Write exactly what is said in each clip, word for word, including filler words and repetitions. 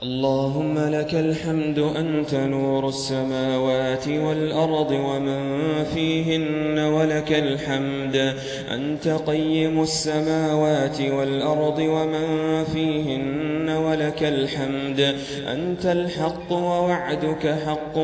اللهم لك الحمد أنت نور السماوات والأرض ومن فيهن، ولك الحمد أنت قيم السماوات والأرض ومن فيهن، ولك الحمد أنت الحق ووعدك حق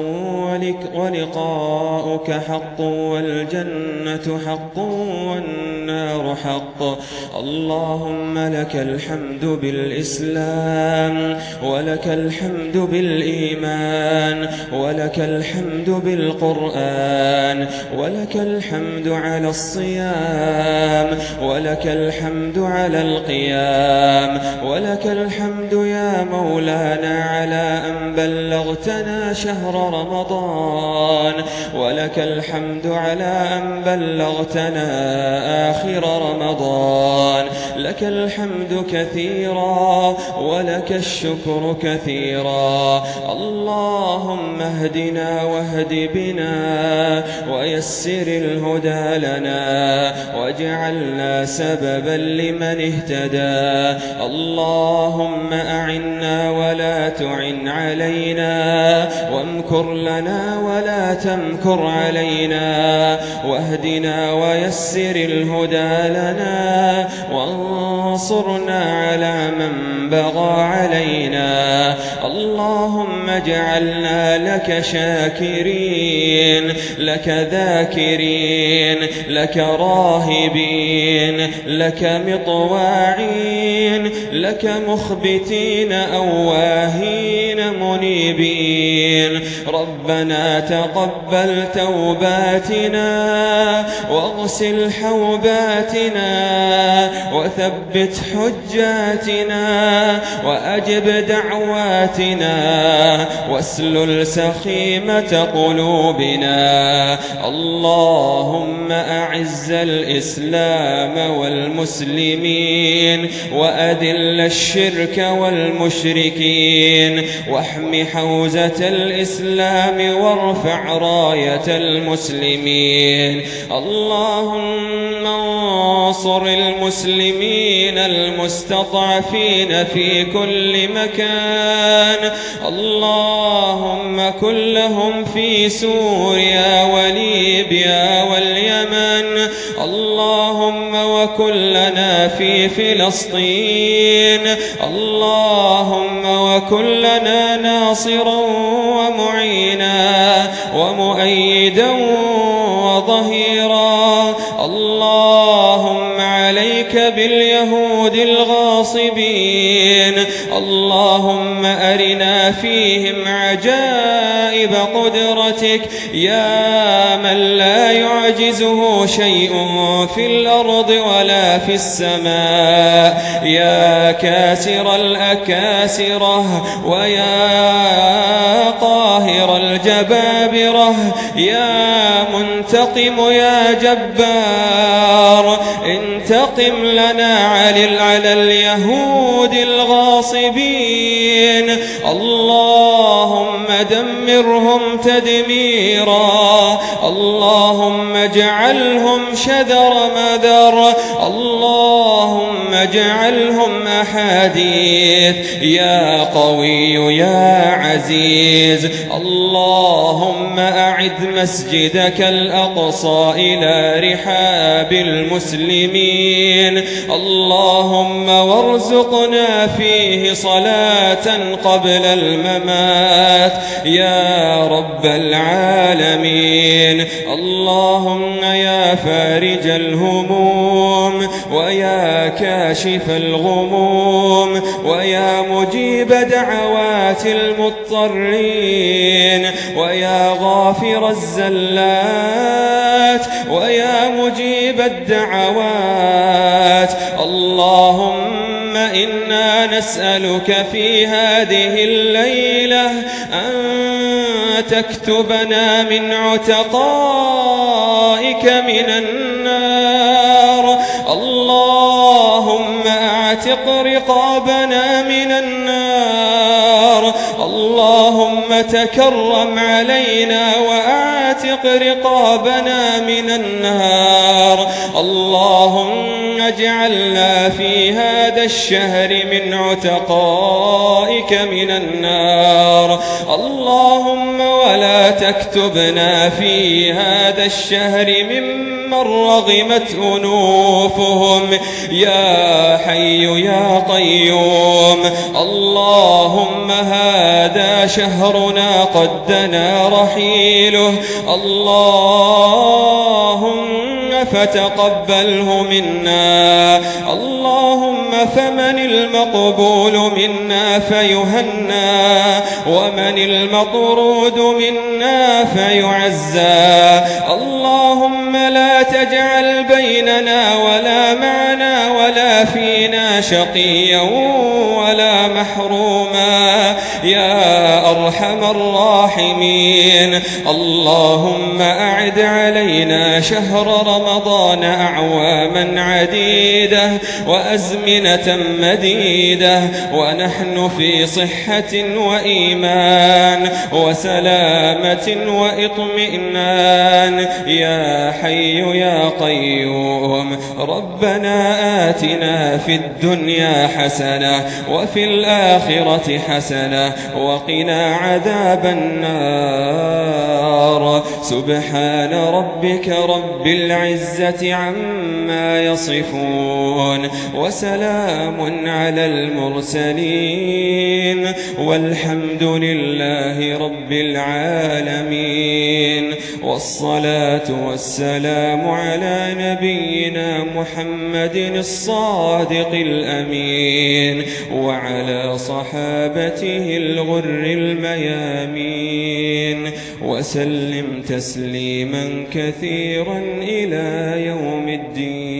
ولقاؤك حق والجنة حق والنار حق. اللهم لك الحمد بالإسلام، ولك الحمد بالإيمان، ولك الحمد بالقرآن، ولك الحمد على الصيام، ولك الحمد على القيام، ولك الحمد يا مولانا على أن بلغتنا شهر رمضان، ولك الحمد على أن بلغتنا آخر رمضان. لك الحمد كثيرا ولك الشكر كثيرا. اللهم اهدنا واهد بنا ويسر الهدى لنا واجعلنا سببا لمن اهتدى. اللهم أعنا ولا تعن علينا، وامكر لنا ولا تمكر علينا، واهدنا ويسر الهدى لنا وانصرنا على من بغى علينا. اللهم اجعلنا لك شاكرين، لك ذاكرين، لك راهبين، لك مطواعين، لك مخبتين أواهين منيبين. ربنا تقبل توباتنا واغسل حوباتنا وثبت حجاتنا وأجب دعواتنا واسلل سخيمة قلوبنا. اللهم أعز الإسلام والمسلمين وأذل الشرك والمشركين واحم حوزة الإسلام وارفع راية المسلمين. اللهم انصر المسلمين المستضعفين في كل مكان. اللهم كن لهم في سوريا وليبيا واليمن. اللهم وكن لنا في فلسطين. اللهم وكن لنا ناصرا ومعينا ومؤيدا وظهيرا. اللهم عليك باليهود الغاصبين. اللهم أرنا فيهم عجائب قدرتك يا من لا يعجزه شيء في الأرض ولا في السماء، يا كاسر الأكاسرة ويا قاهر الجبابرة، يا منتقم يا جبار. انتقم لنا على اليهود الغاصبين. اللهم دمرهم تدميرا. اللهم اجعلهم شذر مذر. اللهم اجعلهم أحاديث يا قوي يا عزيز. اللهم أعد مسجدك الأقصى إلى رحاب المسلمين. اللهم وارزقنا فيه صلاة قبل الممات يا رب العالمين. اللهم يا فارج الهموم ويا كاشف الغموم ويا مجيب دعوات المضطرين ويا غافر الزلات ويا مجيب الدعوات. اللهم إنا نسألك في هذه الليلة أن تكتبنا من عتقائك من النار. اللهم اعتق رقابنا من النار. اللهم تكرم علينا وأعتق رقابنا من النار. اللهم اجعلنا في هذا هذا الشهر من عتقائك من النار. اللهم ولا تكتبنا في هذا الشهر ممن رغمت أنوفهم يا حي يا قيوم. اللهم هذا شهرنا قد دنا رحيله، اللهم فتقبله منا. اللهم فمن المقبول منا فيهنى، ومن المطرود منا فيعزى. اللهم لا تجعل بيننا ولا معنا ولا فينا شقيا ولا محروما يا أرحم الراحمين. اللهم أعد علينا شهر رمضان أعواما عديدة وأزمنة مديدة ونحن في صحة وإيمان وسلامة وإطمئنان يا حي يا قيوم. ربنا آتنا في الدنيا حسنة وفي الآخرة حسنة وقنا عذاب النار. سبحان ربك رب العزة عما يصفون وسلام على المرسلين والحمد لله رب العالمين. والصلاة والسلام على نبينا محمد الصادق الأمين وعلى صحابته الغر الميامين وسلم تسليما كثيرا إلى يوم الدين.